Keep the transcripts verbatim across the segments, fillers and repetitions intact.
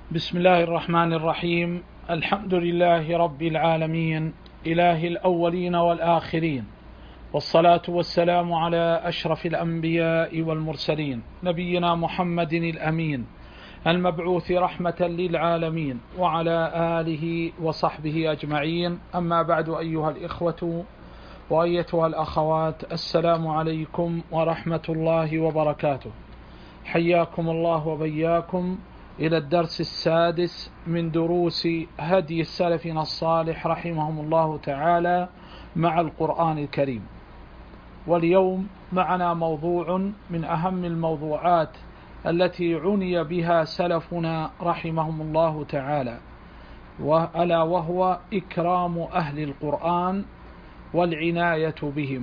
بسم الله الرحمن الرحيم. الحمد لله رب العالمين، إله الأولين والآخرين، والصلاة والسلام على أشرف الأنبياء والمرسلين، نبينا محمد الأمين المبعوث رحمة للعالمين، وعلى آله وصحبه أجمعين. أما بعد، أيها الإخوة وأيتها الأخوات، السلام عليكم ورحمة الله وبركاته. حياكم الله وبياكم إلى الدرس السادس من دروس هدي السلفنا الصالح رحمهم الله تعالى مع القرآن الكريم. واليوم معنا موضوع من أهم الموضوعات التي عني بها سلفنا رحمهم الله تعالى، ألا وهو إكرام أهل القرآن والعناية بهم،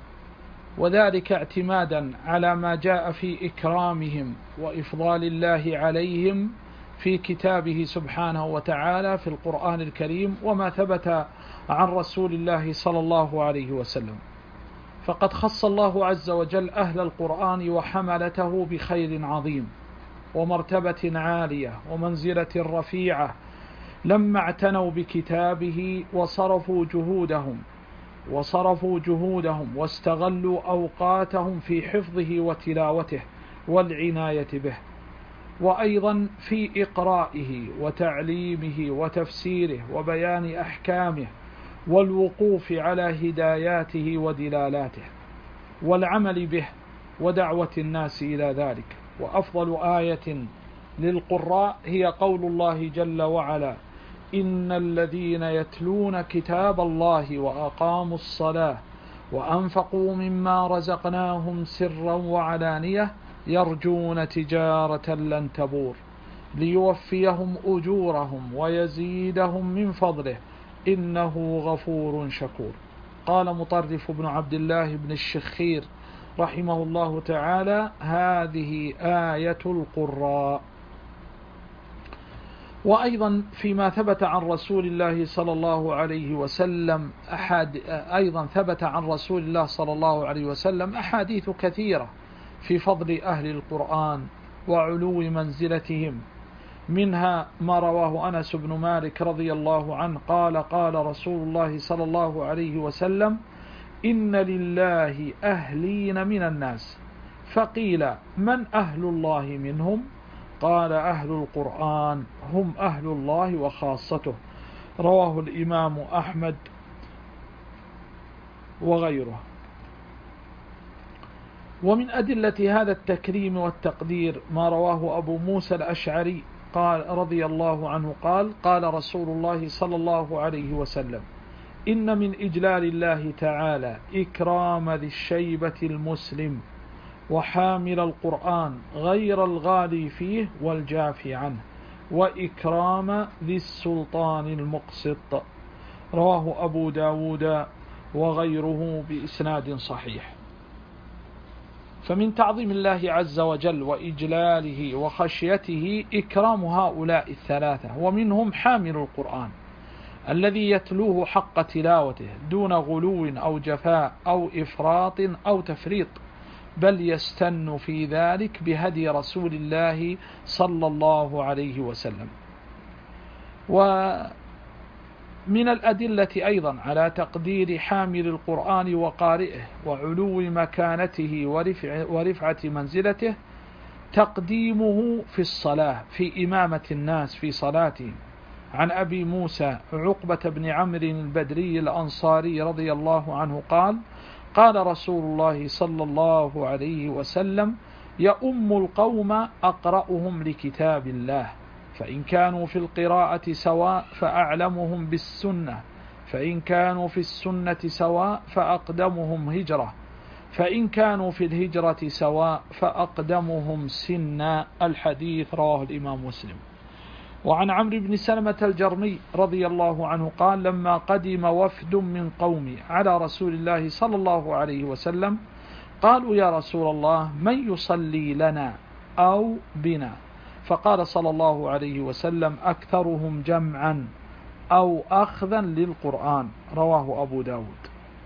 وذلك اعتمادا على ما جاء في إكرامهم وإفضال الله عليهم في كتابه سبحانه وتعالى في القرآن الكريم، وما ثبت عن رسول الله صلى الله عليه وسلم. فقد خص الله عز وجل أهل القرآن وحملته بخير عظيم ومرتبة عالية ومنزلة رفيعة لما اعتنوا بكتابه وصرفوا جهودهم وصرفوا جهودهم واستغلوا أوقاتهم في حفظه وتلاوته والعناية به، وأيضا في إقرائه وتعليمه وتفسيره وبيان أحكامه والوقوف على هداياته ودلالاته والعمل به ودعوة الناس إلى ذلك. وأفضل آية للقراء هي قول الله جل وعلا: إن الذين يتلون كتاب الله وأقاموا الصلاة وأنفقوا مما رزقناهم سرا وعلانية يرجون تجارة لن تبور ليوفيهم أجورهم ويزيدهم من فضله إنه غفور شكور. قال مطرف بن عبد الله بن الشخير رحمه الله تعالى: هذه آية القراء. وأيضا فيما ثبت عن رسول الله صلى الله عليه وسلم أحد أيضا ثبت عن رسول الله صلى الله عليه وسلم أحاديث كثيرة في فضل أهل القرآن وعلو منزلتهم، منها ما رواه أنس بن مالك رضي الله عنه قال: قال رسول الله صلى الله عليه وسلم: إن لله أهلين من الناس، فقيل: من أهل الله منهم؟ قال: أهل القرآن هم أهل الله وخاصته. رواه الإمام أحمد وغيره. ومن أدلة هذا التكريم والتقدير ما رواه أبو موسى الأشعري قال رضي الله عنه قال: قال رسول الله صلى الله عليه وسلم: إن من إجلال الله تعالى إكرام ذي الشيبة المسلم وحامل القرآن غير الغالي فيه والجافي عنه، وإكرام ذي السلطان المقسط. رواه أبو داود وغيره بإسناد صحيح. فمن تعظيم الله عز وجل وإجلاله وخشيته إكرام هؤلاء الثلاثة، ومنهم حامل القرآن الذي يتلوه حق تلاوته دون غلو أو جفاء أو إفراط أو تفريط، بل يستن في ذلك بهدي رسول الله صلى الله عليه وسلم. ومن الأدلة أيضا على تقدير حامل القرآن وقارئه وعلو مكانته ورفع ورفعة منزلته تقديمه في الصلاة في إمامة الناس في صلاتهم. عن أبي موسى عقبة بن عمرو البدري الأنصاري رضي الله عنه قال: قال رسول الله صلى الله عليه وسلم: يؤم القوم أقرأهم لكتاب الله، فإن كانوا في القراءة سواء فأعلمهم بالسنة، فإن كانوا في السنة سواء فأقدمهم هجرة، فإن كانوا في الهجرة سواء فأقدمهم سنا. الحديث رواه الإمام مسلم. وعن عمرو بن سلمة الجرمي رضي الله عنه قال: لما قدم وفد من قومي على رسول الله صلى الله عليه وسلم قالوا: يا رسول الله، من يصلي لنا أو بنا؟ فقال صلى الله عليه وسلم: أكثرهم جمعا أو أخذا للقرآن. رواه أبو داود.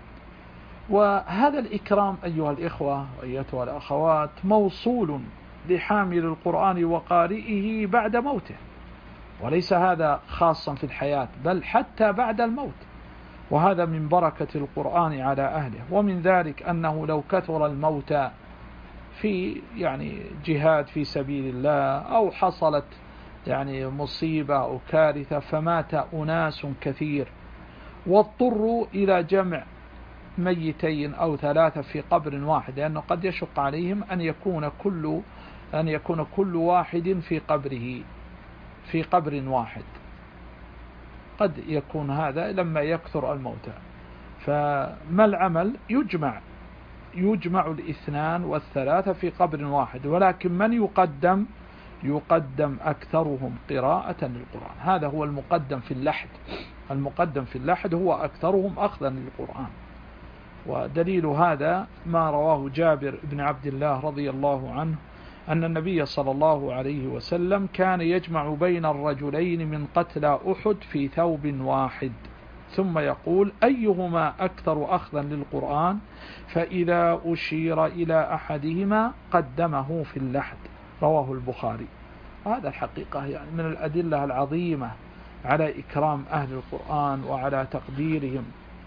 وهذا الإكرام أيها الإخوة وأيتها الأخوات موصول لحامل القرآن وقارئه بعد موته، وليس هذا خاصا في الحياة بل حتى بعد الموت، وهذا من بركة القرآن على أهله. ومن ذلك أنه لو كثر الموتى في يعني جهاد في سبيل الله أو حصلت يعني مصيبة أو كارثة فمات أناس كثير واضطروا إلى جمع ميتين أو ثلاثة في قبر واحد، لأنه قد يشق عليهم أن يكون كل أن يكون كل واحد في قبره في قبر واحد، قد يكون هذا لما يكثر الموتى. فما العمل؟ يجمع يجمع الاثنان والثلاثة في قبر واحد، ولكن من يقدم؟ يقدم أكثرهم قراءة للقرآن. هذا هو المقدم في اللحد، المقدم في اللحد هو أكثرهم أخذا للقرآن. ودليل هذا ما رواه جابر بن عبد الله رضي الله عنه أن النبي صلى الله عليه وسلم كان يجمع بين الرجلين من قتلى أحد في ثوب واحد، ثم يقول أيهما أكثر أخذا للقرآن، فإذا أشير إلى أحدهما قدمه في اللحد، رواه البخاري. هذا الحقيقة يعني من الأدلة العظيمة على إكرام أهل القرآن وعلى تقديرهم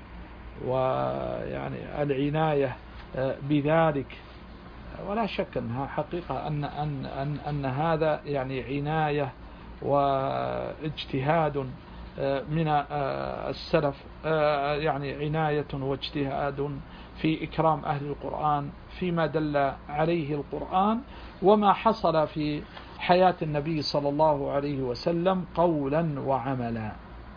ويعني العناية بذلك. ولا شك أنها حقيقة أن, أن, أن, أن هذا يعني عناية واجتهاد من السلف، يعني عناية واجتهاد في إكرام أهل القرآن فيما دل عليه القرآن وما حصل في حياة النبي صلى الله عليه وسلم قولا وعملا.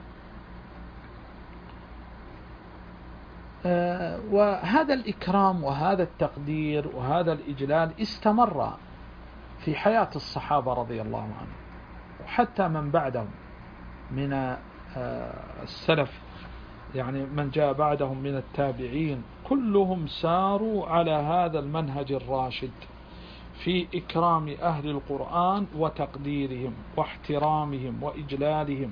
وهذا الإكرام وهذا التقدير وهذا الإجلال استمر في حياة الصحابة رضي الله عنهم، وحتى من بعدهم من السلف، يعني من جاء بعدهم من التابعين، كلهم ساروا على هذا المنهج الراشد في إكرام أهل القرآن وتقديرهم واحترامهم وإجلالهم.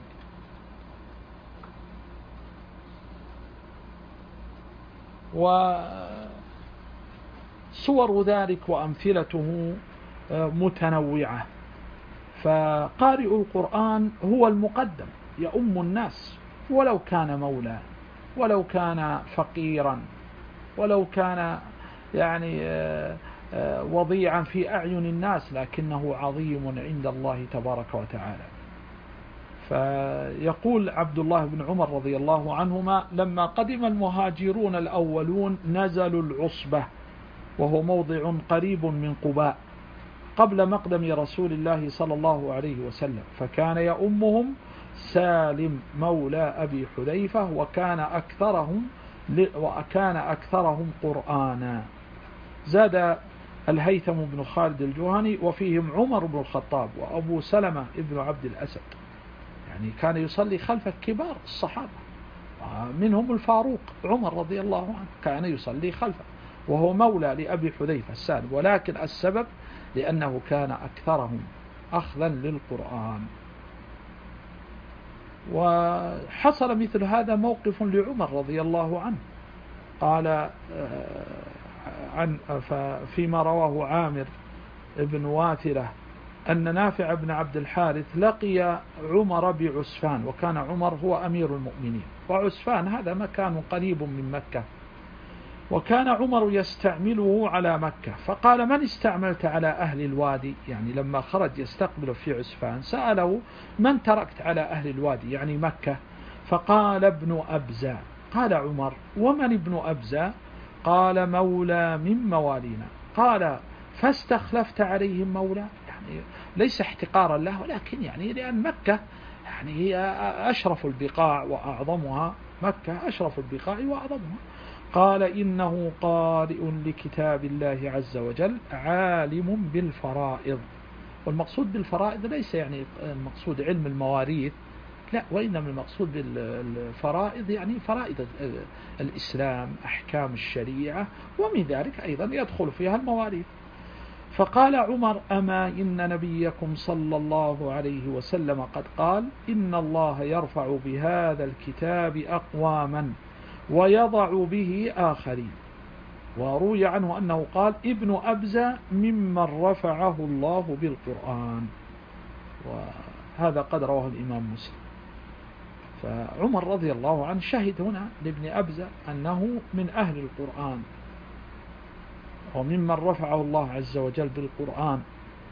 وصور ذلك وأمثلته متنوعة. فقارئ القرآن هو المقدم يؤم الناس، ولو كان مولى، ولو كان فقيرا، ولو كان يعني وضيعا في أعين الناس، لكنه عظيم عند الله تبارك وتعالى. فيقول عبد الله بن عمر رضي الله عنهما لما قدم المهاجرون الأولون نزلوا العصبة، وهو موضع قريب من قباء، قبل مقدم رسول الله صلى الله عليه وسلم، فكان يؤمهم سالم مولى أبي حذيفة، وكان أكثرهم وكان أكثرهم قرآنا. زاد الهيثم بن خالد الجهني وفيهم عمر بن الخطاب وأبو سلمة ابن عبد الأسد، يعني كان يصلي خلف كبار الصحابة، منهم الفاروق عمر رضي الله عنه كان يصلي خلفه، وهو مولى لأبي حذيفة السالم، ولكن السبب لأنه كان أكثرهم أخذا للقرآن. وحصل مثل هذا موقف لعمر رضي الله عنه، قال عن فيما رواه عامر بن واثلة أن نافع بن عبد الحارث لقي عمر بعسفان، وكان عمر هو أمير المؤمنين، وعسفان هذا مكان قريب من مكة، وكان عمر يستعمله على مكة، فقال من استعملت على أهل الوادي؟ يعني لما خرج يستقبل في عسفان سأله من تركت على أهل الوادي يعني مكة؟ فقال ابن أبزة. قال عمر ومن ابن أبزة؟ قال مولى من موالينا. قال فاستخلفت عليهم مولى؟ يعني ليس احتقارا له، ولكن يعني لأن مكة يعني هي أشرف البقاع وأعظمها، مكة أشرف البقاع وأعظمها. قال إنه قارئ لكتاب الله عز وجل عالم بالفرائض. والمقصود بالفرائض ليس يعني المقصود علم المواريث، لا، وإنما المقصود بالفرائض يعني فرائض الإسلام، أحكام الشريعة، ومن ذلك أيضا يدخل فيها المواريث. فقال عمر أما إن نبيكم صلى الله عليه وسلم قد قال إن الله يرفع بهذا الكتاب أقواما ويضع به آخرين. وروي عنه أنه قال ابن أبزة ممن رفعه الله بالقرآن. هذا قد رواه الإمام مسلم. فعمر رضي الله عنه شهد هنا لابن أبزة أنه من أهل القرآن وممن رفعه الله عز وجل بالقرآن.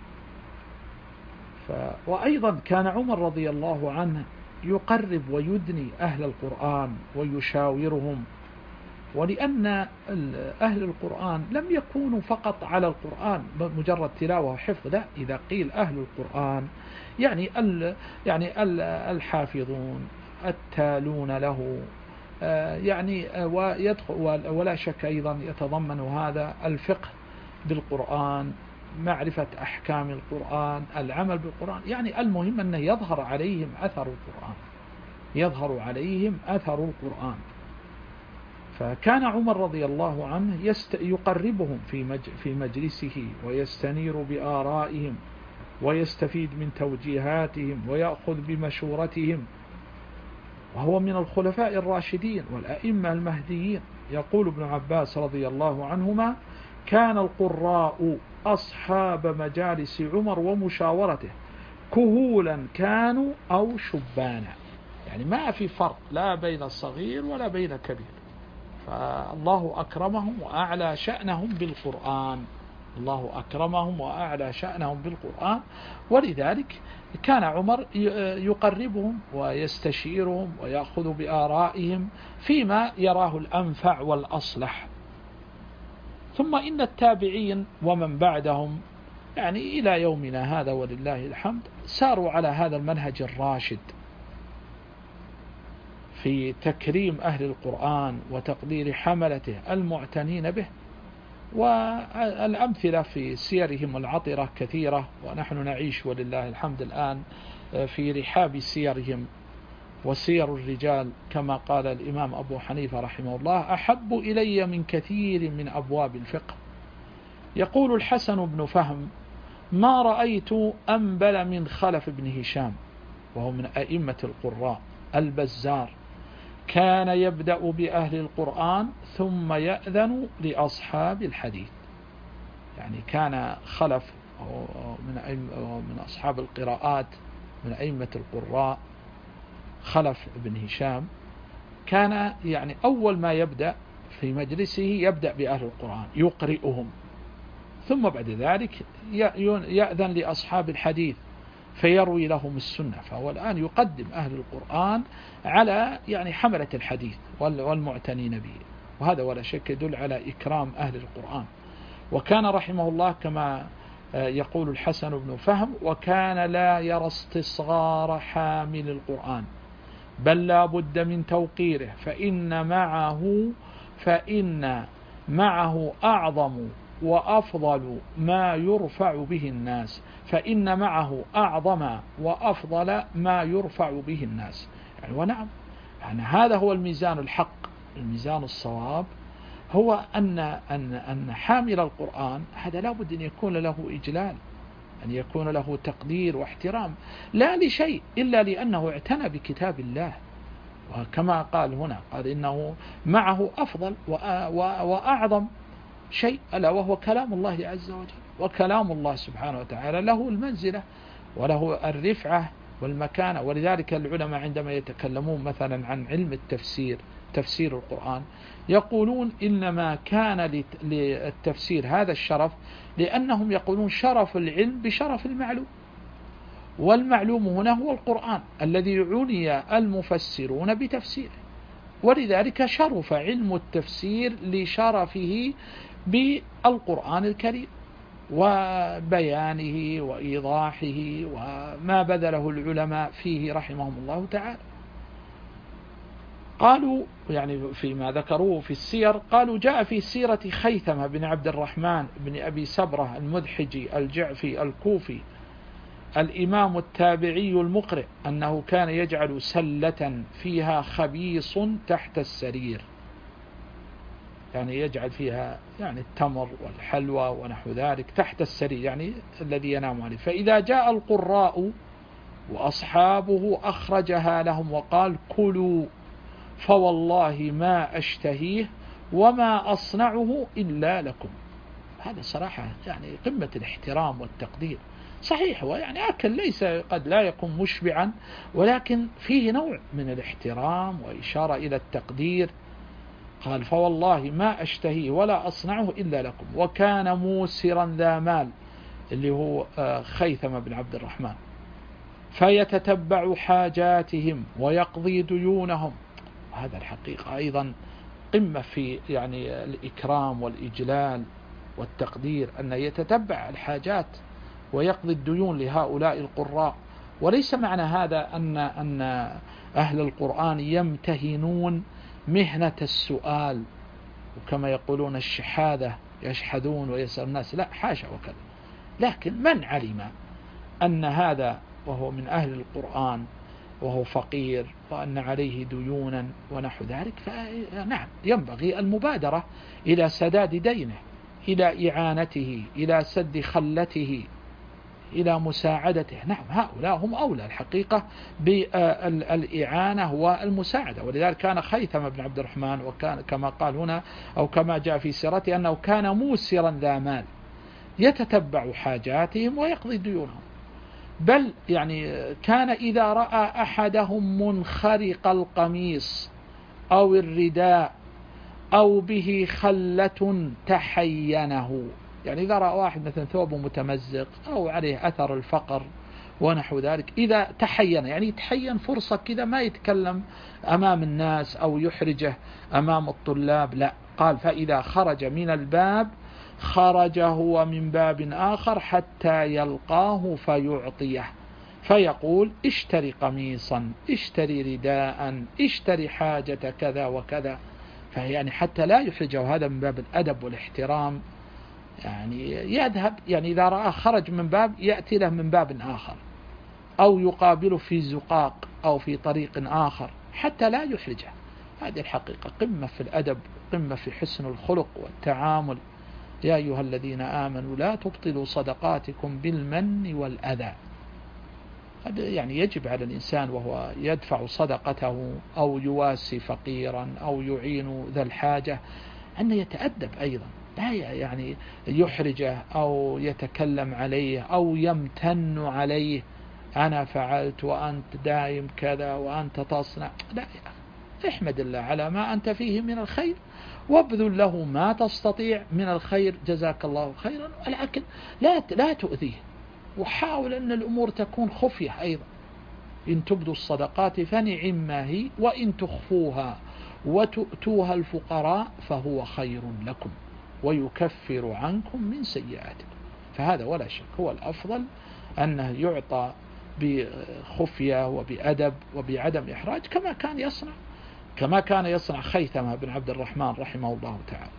ف... وأيضا كان عمر رضي الله عنه يقرب ويدني أهل القرآن ويشاورهم، ولأن أهل القرآن لم يكونوا فقط على القرآن مجرد تلاوة وحفظ، لا، إذا قيل أهل القرآن يعني ال يعني ال الحافظون التالون له، يعني ويدخل ولا شك أيضا يتضمن هذا الفقه بالقرآن، معرفة أحكام القرآن، العمل بالقرآن، يعني المهم أن يظهر عليهم أثر القرآن، يظهر عليهم أثر القرآن. فكان عمر رضي الله عنه يست يقربهم في مج في مجلسه ويستنير بآرائهم ويستفيد من توجيهاتهم ويأخذ بمشورتهم، وهو من الخلفاء الراشدين والأئمة المهديين. يقول ابن عباس رضي الله عنهما: كان القراء أصحاب مجالس عمر ومشاورته كهولا كانوا أو شبانا، يعني ما في فرق لا بين الصغير ولا بين كبير، فالله أكرمهم وأعلى شأنهم بالقرآن، الله أكرمهم وأعلى شأنهم بالقرآن. ولذلك كان عمر يقربهم ويستشيرهم ويأخذ بآرائهم فيما يراه الأنفع والأصلح. ثم إن التابعين ومن بعدهم يعني إلى يومنا هذا ولله الحمد ساروا على هذا المنهج الراشد في تكريم أهل القرآن وتقدير حملته المعتنين به، والأمثلة في سيرهم العطرة كثيرة، ونحن نعيش ولله الحمد الآن في رحاب سيرهم. وسير الرجال كما قال الإمام أبو حنيفة رحمه الله: أحب إلي من كثير من أبواب الفقه. يقول الحسن بن فهم: ما رأيت أنبل من خلف بن هشام، وهو من أئمة القراء البزار، كان يبدأ بأهل القرآن ثم يأذن لأصحاب الحديث. يعني كان خلف من من أصحاب القراءات من أئمة القراء خلف بن هشام، كان يعني أول ما يبدأ في مجلسه يبدأ بأهل القرآن يقرئهم، ثم بعد ذلك يأذن لأصحاب الحديث فيروي لهم السنة. فهو الآن يقدم أهل القرآن على يعني حملة الحديث والمعتنين به، وهذا ولا شك يدل على إكرام أهل القرآن. وكان رحمه الله كما يقول الحسن بن فهم: وكان لا يرى استصغار حامل القرآن، بل لا بد من توقيره، فإن معه فإن معه أعظم وأفضل ما يرفع به الناس فإن معه أعظم وأفضل ما يرفع به الناس. يعني ونعم، يعني هذا هو الميزان الحق، الميزان الصواب، هو أن أن أن حامل القرآن هذا لا بد أن يكون له إجلال، أن يكون له تقدير واحترام، لا لشيء إلا لأنه اعتنى بكتاب الله. وكما قال هنا، قال إنه معه أفضل وأعظم شيء، ألا وهو كلام الله عز وجل. وكلام الله سبحانه وتعالى له المنزلة وله الرفعة والمكانة. ولذلك العلماء عندما يتكلمون مثلا عن علم التفسير، تفسير القرآن، يقولون إنما كان للتفسير هذا الشرف لأنهم يقولون شرف العلم بشرف المعلوم، والمعلوم هنا هو القرآن الذي عني المفسرون بتفسيره، ولذلك شرف علم التفسير لشرفه بالقرآن الكريم وبيانه وإيضاحه وما بذله العلماء فيه رحمهم الله تعالى. قالوا يعني فيما ذكروه في السير، قالوا جاء في سيرة خيثمة بن عبد الرحمن بن أبي سبرة المدحجي الجعفي الكوفي الإمام التابعي المقرئ أنه كان يجعل سلة فيها خبيص تحت السرير، يعني يجعل فيها يعني التمر والحلوى ونحو ذلك تحت السرير، يعني الذي ينام عليه، فإذا جاء القراء وأصحابه أخرجها لهم وقال: كلوا فوالله ما أشتهيه وما أصنعه إلا لكم. هذا صراحة يعني قمة الاحترام والتقدير. صحيح، ويعني أكل ليس قد لا يكون مشبعا، ولكن فيه نوع من الاحترام وإشارة إلى التقدير. قال فوالله ما أشتهيه ولا أصنعه إلا لكم. وكان موسرا ذا مال، اللي هو خيثم بن عبد الرحمن، فيتتبع حاجاتهم ويقضي ديونهم. هذا الحقيقة أيضا قمة في يعني الإكرام والإجلال والتقدير، أن يتتبع الحاجات ويقضي الديون لهؤلاء القراء. وليس معنى هذا أن أن أهل القرآن يمتهنون مهنة السؤال، وكما يقولون الشحاذة، يشحذون ويسأل الناس، لا، حاشا وكذا. لكن من علم أن هذا وهو من أهل القرآن وهو فقير وأن عليه ديونا ونحو ذلك، فنعم ينبغي المبادرة إلى سداد دينه، إلى إعانته، إلى سد خلته، إلى مساعدته. نعم هؤلاء هم أولى الحقيقة بالإعانة والمساعدة. ولذلك كان خيثم بن عبد الرحمن، وكان كما قال هنا أو كما جاء في سيرته أنه كان موسرا ذا مال، يتتبع حاجاتهم ويقضي ديونهم. بل يعني كان إذا رأى أحدهم منخرق القميص أو الرداء أو به خلة تحينه، يعني إذا رأى واحد مثلا ثوبه متمزق أو عليه أثر الفقر ونحو ذلك، إذا تحين يعني يتحين فرصة كذا ما يتكلم أمام الناس أو يحرجه أمام الطلاب، لا، قال فإذا خرج من الباب خرج هو من باب آخر حتى يلقاه فيعطيه، فيقول اشتري قميصا، اشتري رداء، اشتري حاجة كذا وكذا. فيعني حتى لا يحرجه، هذا من باب الأدب والاحترام. يعني يذهب، يعني إذا رأى خرج من باب يأتي له من باب آخر، أو يقابله في زقاق أو في طريق آخر حتى لا يحرجه. هذه الحقيقة قمة في الأدب، قمة في حسن الخلق والتعامل. يا أيها الذين آمنوا لا تبطلوا صدقاتكم بالمن والأذى. هذا يعني يجب على الإنسان وهو يدفع صدقته أو يواسي فقيرا أو يعين ذا الحاجة أن يتأدب أيضا، لا يعني يحرجه أو يتكلم عليه أو يمتن عليه، أنا فعلت وأنت دائم كذا وأنت تصنع. لا، احمد الله على ما أنت فيه من الخير، وابذل له ما تستطيع من الخير، جزاك الله خيرا. ولكن لا لا تؤذيه، وحاول أن الأمور تكون خفية أيضا. إن تبدوا الصدقات فنعم ما هي، وإن تخفوها وتؤتوها الفقراء فهو خير لكم ويكفر عنكم من سيئاتكم. فهذا ولا شك هو الأفضل، أنه يعطى بخفية وبأدب وبعدم إحراج، كما كان يصنع كما كان يصنع خيثمة بن عبد الرحمن رحمه الله تعالى.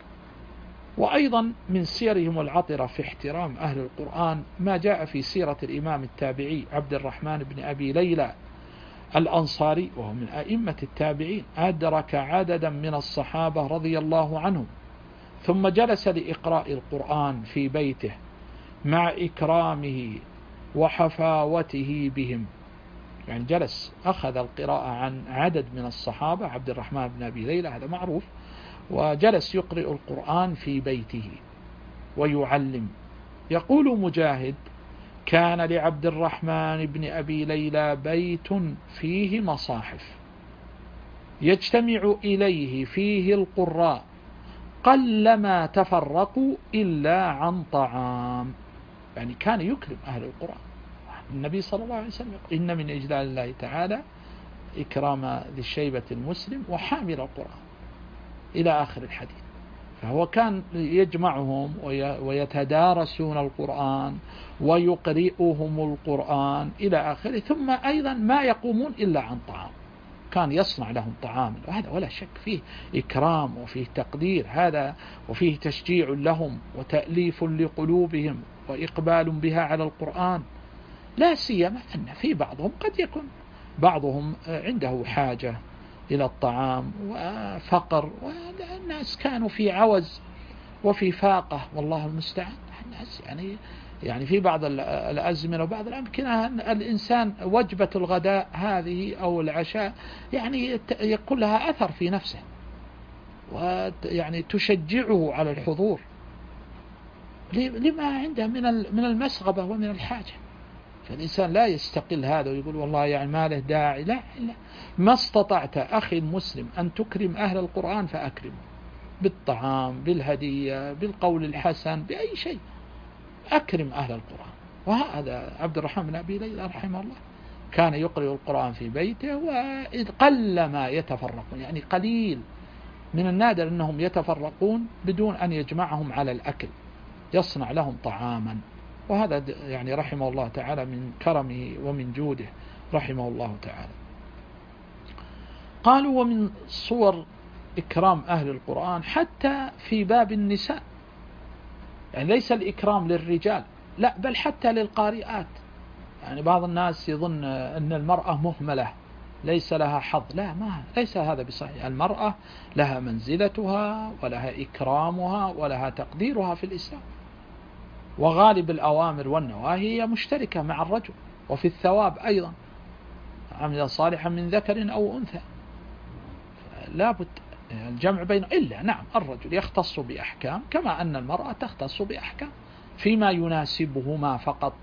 وأيضا من سيرهم العطرة في احترام أهل القرآن ما جاء في سيرة الإمام التابعي عبد الرحمن بن أبي ليلى الأنصاري، وهو من أئمة التابعين، أدرك عددا من الصحابة رضي الله عنهم، ثم جلس لإقراء القرآن في بيته مع إكرامه وحفاوته بهم. يعني جلس أخذ القراءة عن عدد من الصحابة، عبد الرحمن بن أبي ليلى هذا معروف، وجلس يقرئ القرآن في بيته ويعلم. يقول مجاهد: كان لعبد الرحمن بن أبي ليلى بيت فيه مصاحف يجتمع إليه فيه القراء قلما تفرقوا إلا عن طعام. يعني كان يكرم أهل القرآن. النبي صلى الله عليه وسلم يقول: إن من إجلال الله تعالى إكرام ذي الشيبة المسلم وحامل القرآن، إلى آخر الحديث. فهو كان يجمعهم ويتدارسون القرآن ويقرئهم القرآن إلى آخره، ثم أيضا ما يقومون إلا عن طعام، كان يصنع لهم طعاما، وهذا ولا شك فيه إكرام وفيه تقدير، هذا وفيه تشجيع لهم وتأليف لقلوبهم وإقبال بها على القرآن. لا سيما أن في بعضهم قد يكون بعضهم عنده حاجة إلى الطعام وفقر، والناس كانوا في عوز وفي فاقة، والله المستعان. الناس يعني يعني في بعض الأزمنة وبعض الأمكنة الإنسان وجبة الغداء هذه أو العشاء يعني يكون لها أثر في نفسه، ويعني تشجعه على الحضور. لما عنده من من المسغبة ومن الحاجة. فالإنسان لا يستقل هذا ويقول والله يعني ما له داعي. لا, لا ما استطعت أخي المسلم أن تكرم أهل القرآن فأكرمه بالطعام، بالهدية، بالقول الحسن، بأي شيء. أكرم أهل القرآن. وهذا عبد الرحمن بن أبي ليلى رحمه الله كان يقرأ القرآن في بيته، وقل ما يتفرقون، يعني قليل من النادر أنهم يتفرقون بدون أن يجمعهم على الأكل، يصنع لهم طعاما. وهذا يعني رحمه الله تعالى من كرمه ومن جوده رحمه الله تعالى. قالوا ومن صور إكرام أهل القرآن حتى في باب النساء، يعني ليس الإكرام للرجال لا، بل حتى للقارئات. يعني بعض الناس يظن أن المرأة مهملة ليس لها حظ. لا، ما ليس هذا بصحيح. المرأة لها منزلتها ولها إكرامها ولها تقديرها في الإسلام، وغالب الأوامر والنواهي هي مشتركة مع الرجل، وفي الثواب أيضا عمل صالحا من ذكر أو أنثى. لا بد الجمع بين، إلا نعم الرجل يختص بأحكام كما أن المرأة تختص بأحكام فيما يناسبهما فقط.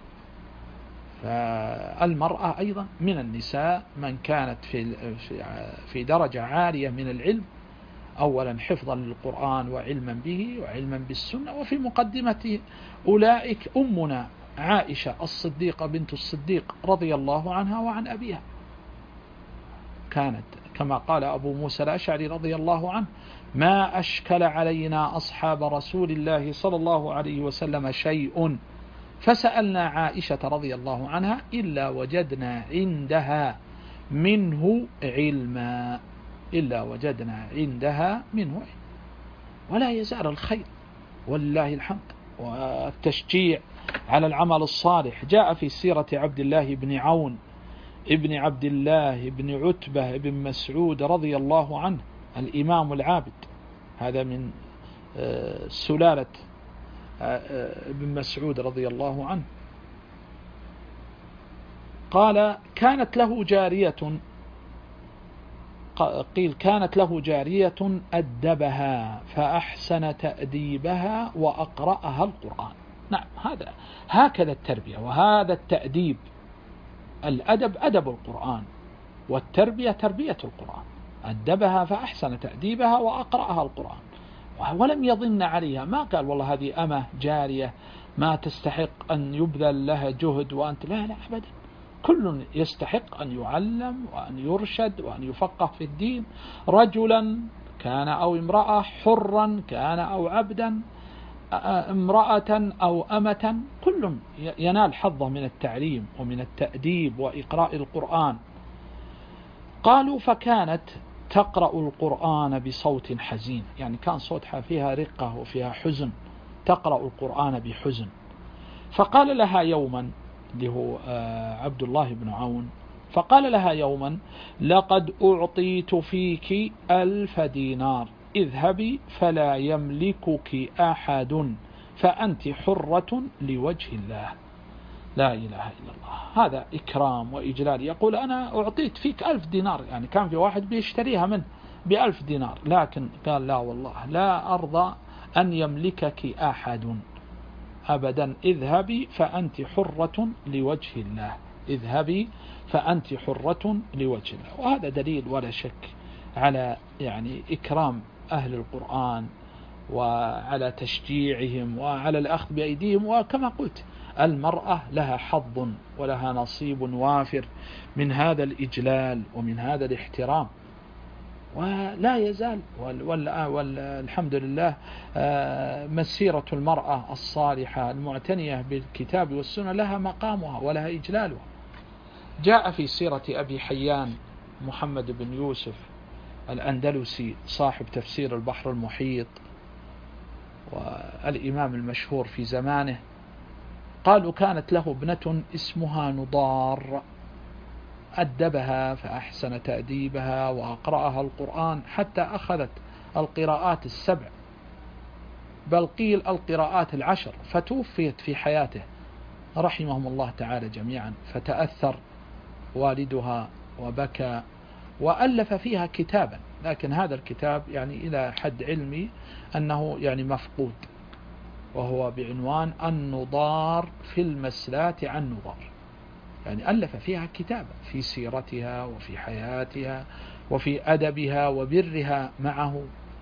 فالمرأة أيضا من النساء من كانت في في درجة عالية من العلم، أولا حفظا للقرآن وعلما به وعلما بالسنة، وفي مقدمة أولئك أمنا عائشة الصديقة بنت الصديق رضي الله عنها وعن أبيها. كانت كما قال أبو موسى الأشعري رضي الله عنه: ما أشكل علينا أصحاب رسول الله صلى الله عليه وسلم شيء فسألنا عائشة رضي الله عنها إلا وجدنا عندها منه علما إلا وجدنا عندها منه علم. ولا يزال الخير والله الحمد والتشجيع على العمل الصالح. جاء في سيرة عبد الله بن عون ابن عبد الله بن عتبة بن مسعود رضي الله عنه الإمام العابد، هذا من سلالة ابن مسعود رضي الله عنه، قال كانت له جارية، قيل كانت له جارية أدبها فأحسن تأديبها وأقرأها القرآن. نعم، هذا هكذا التربية وهذا التأديب. الأدب أدب القرآن، والتربية تربية القرآن. أدبها فأحسن تأديبها وأقرأها القرآن، ولم يظن عليها، ما قال والله هذه أمة جارية ما تستحق أن يبذل لها جهد وأنت لا لا أبدا. كل يستحق أن يعلم وأن يرشد وأن يفقه في الدين، رجلا كان أو امرأة، حرا كان أو عبدا، امرأة أو أمة، كل ينال حظه من التعليم ومن التأديب وإقراء القرآن. قالوا فكانت تقرأ القرآن بصوت حزين، يعني كان صوتها فيها رقة وفيها حزن، تقرأ القرآن بحزن. فقال لها يوما، اللي هو عبد الله بن عون، فقال لها يوما: لقد أعطيت فيك ألف دينار، اذهبي فلا يملكك أحد، فأنت حرة لوجه الله. لا إله إلا الله. هذا إكرام وإجلال. يقول أنا أعطيت فيك ألف دينار، يعني كان في واحد بيشتريها منه بألف دينار، لكن قال لا والله لا أرضى أن يملكك أحد أبدا، اذهبي فأنت حرة لوجه الله، اذهبي فأنت حرة لوجه الله. وهذا دليل ولا شك على يعني إكرام أهل القرآن وعلى تشجيعهم وعلى الأخذ بأيديهم. وكما قلت المرأة لها حظ ولها نصيب وافر من هذا الإجلال ومن هذا الاحترام، ولا يزال والحمد لله مسيرة المرأة الصالحة المعتنية بالكتاب والسنة لها مقامها ولها إجلالها. جاء في سيرة أبي حيان محمد بن يوسف الأندلسي صاحب تفسير البحر المحيط والإمام المشهور في زمانه، قالوا كانت له ابنة اسمها نضار، أدبها فأحسن تأديبها وأقرأها القرآن حتى أخذت القراءات السبع، بل قيل القراءات العشر، فتوفيت في حياته رحمهم الله تعالى جميعا. فتأثر والدها وبكى وألف فيها كتابا، لكن هذا الكتاب يعني إلى حد علمي أنه يعني مفقود، وهو بعنوان النضار في المسلات عن نضار، يعني ألف فيها كتابا في سيرتها وفي حياتها وفي أدبها وبرها معه.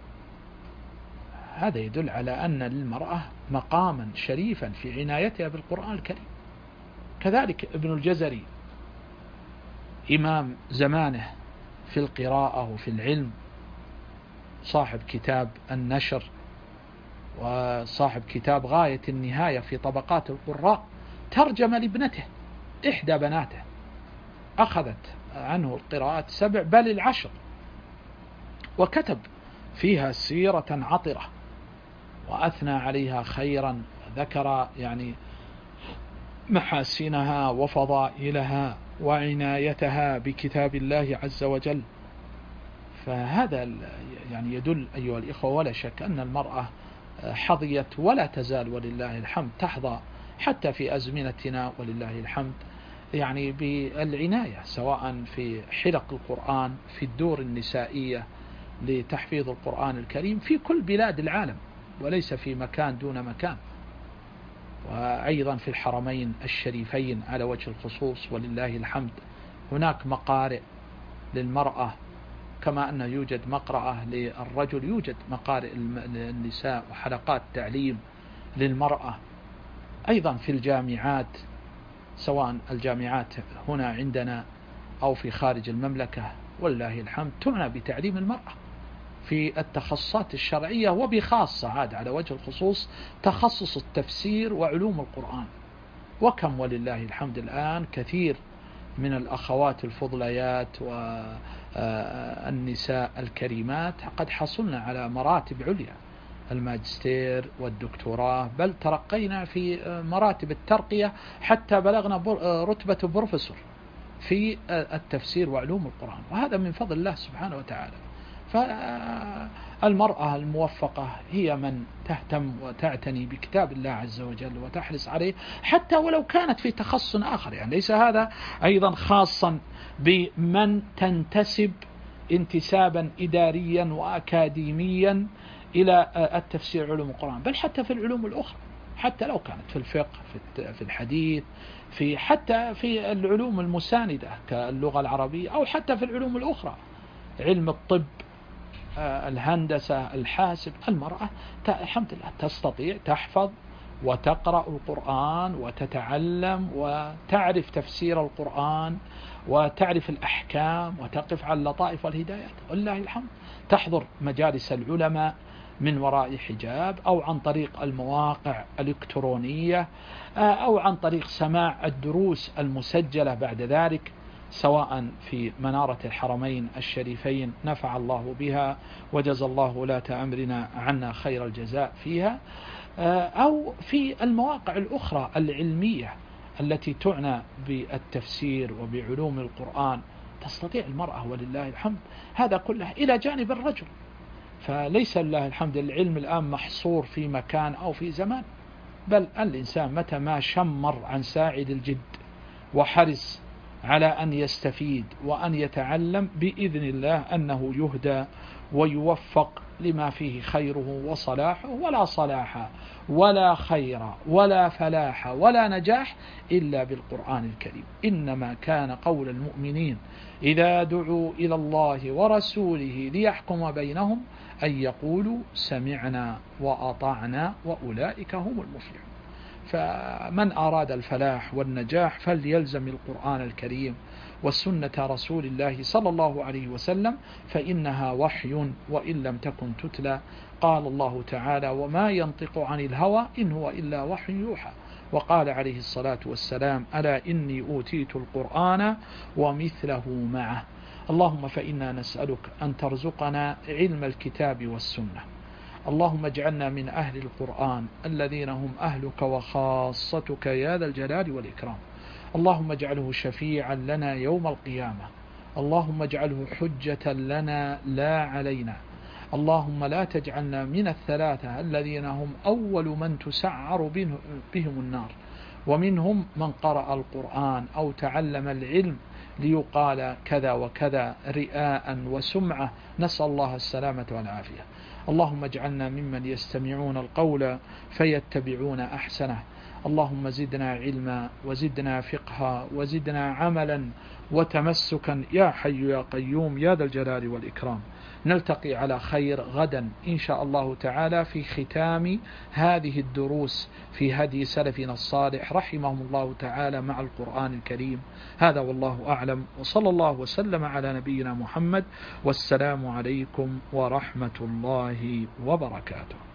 هذا يدل على أن للمرأة مقاما شريفا في عنايتها بالقرآن الكريم. كذلك ابن الجزري إمام زمانه في القراءة وفي العلم، صاحب كتاب النشر وصاحب كتاب غاية النهاية في طبقات القراء، ترجم لابنته إحدى بناته، أخذت عنه القراءات سبع بل العشر، وكتب فيها سيرة عطرة وأثنى عليها خيرا، ذكر يعني محاسنها وفضائلها وعنايتها بكتاب الله عز وجل. فهذا يعني يدل أيها الإخوة ولا شك أن المرأة حظيت ولا تزال ولله الحمد تحظى حتى في أزمنتنا ولله الحمد يعني بالعناية، سواء في حلق القرآن، في الدور النسائية لتحفيظ القرآن الكريم في كل بلاد العالم وليس في مكان دون مكان، وأيضا في الحرمين الشريفين على وجه الخصوص ولله الحمد هناك مقارئ للمرأة، كما أن يوجد مقرأة للرجل يوجد مقارئ للنساء وحلقات تعليم للمرأة. أيضا في الجامعات، سواء الجامعات هنا عندنا أو في خارج المملكة والله الحمد، تعنى بتعليم المرأة في التخصصات الشرعية، وبخاصة عاد على وجه الخصوص تخصص التفسير وعلوم القرآن. وكم ولله الحمد الآن كثير من الأخوات الفضليات والنساء الكريمات قد حصلنا على مراتب عليا، الماجستير والدكتوراه، بل ترقينا في مراتب الترقية حتى بلغنا رتبة بروفيسور في التفسير وعلوم القرآن، وهذا من فضل الله سبحانه وتعالى. فالمرأة الموفقة هي من تهتم وتعتني بكتاب الله عز وجل وتحرص عليه، حتى ولو كانت في تخصص آخر. يعني ليس هذا أيضا خاصا بمن تنتسب انتسابا إداريا وأكاديميا إلى التفسير علوم القرآن، بل حتى في العلوم الأخرى، حتى لو كانت في الفقه، في الحديث، في حتى في العلوم المساندة كاللغة العربية، أو حتى في العلوم الأخرى، علم الطب، الهندسة، الحاسب. المرأة الحمد لله تستطيع تحفظ وتقرأ القرآن وتتعلم وتعرف تفسير القرآن وتعرف الأحكام وتقف على اللطائف والهدايات والله الحمد. تحضر مجالس العلماء من وراء حجاب أو عن طريق المواقع الإلكترونية أو عن طريق سماع الدروس المسجلة بعد ذلك، سواء في منارة الحرمين الشريفين نفع الله بها وجزى الله ولاة أمرنا عنا خير الجزاء فيها، أو في المواقع الأخرى العلمية التي تعنى بالتفسير وبعلوم القرآن. تستطيع المرأة ولله الحمد هذا كله إلى جانب الرجل. فليس لله الحمد العلم الآن محصور في مكان أو في زمان، بل الإنسان متى ما شمر عن ساعد الجد وحرص على أن يستفيد وأن يتعلم بإذن الله أنه يهدى ويوفق لما فيه خيره وصلاحه. ولا صلاح ولا خير ولا فلاح ولا نجاح إلا بالقرآن الكريم. إنما كان قول المؤمنين إذا دعوا إلى الله ورسوله ليحكم بينهم أن يقولوا سمعنا وأطعنا وأولئك هم المفلحون. فمن أراد الفلاح والنجاح فليلزم القرآن الكريم والسنة رسول الله صلى الله عليه وسلم، فإنها وحي وإن لم تكن تتلى. قال الله تعالى وما ينطق عن الهوى إن هو إلا وحي يوحى. وقال عليه الصلاة والسلام ألا إني أوتيت القرآن ومثله معه. اللهم فإنا نسألك أن ترزقنا علم الكتاب والسنة. اللهم اجعلنا من أهل القرآن الذين هم أهلك وخاصتك يا ذا الجلال والإكرام. اللهم اجعله شفيعا لنا يوم القيامة. اللهم اجعله حجة لنا لا علينا. اللهم لا تجعلنا من الثلاثة الذين هم أول من تسعر بهم النار، ومنهم من قرأ القرآن أو تعلم العلم ليقال كذا وكذا رئاء وسمعة، نسأل الله السلامة والعافية. اللهم اجعلنا ممن يستمعون القول فيتبعون أحسنه. اللهم زدنا علما وزدنا فقها وزدنا عملا وتمسكا يا حي يا قيوم يا ذا الجلال والإكرام. نلتقي على خير غدا إن شاء الله تعالى في ختام هذه الدروس في هدي سلفنا الصالح رحمهم الله تعالى مع القرآن الكريم. هذا والله أعلم، وصلى الله وسلم على نبينا محمد، والسلام عليكم ورحمة الله وبركاته.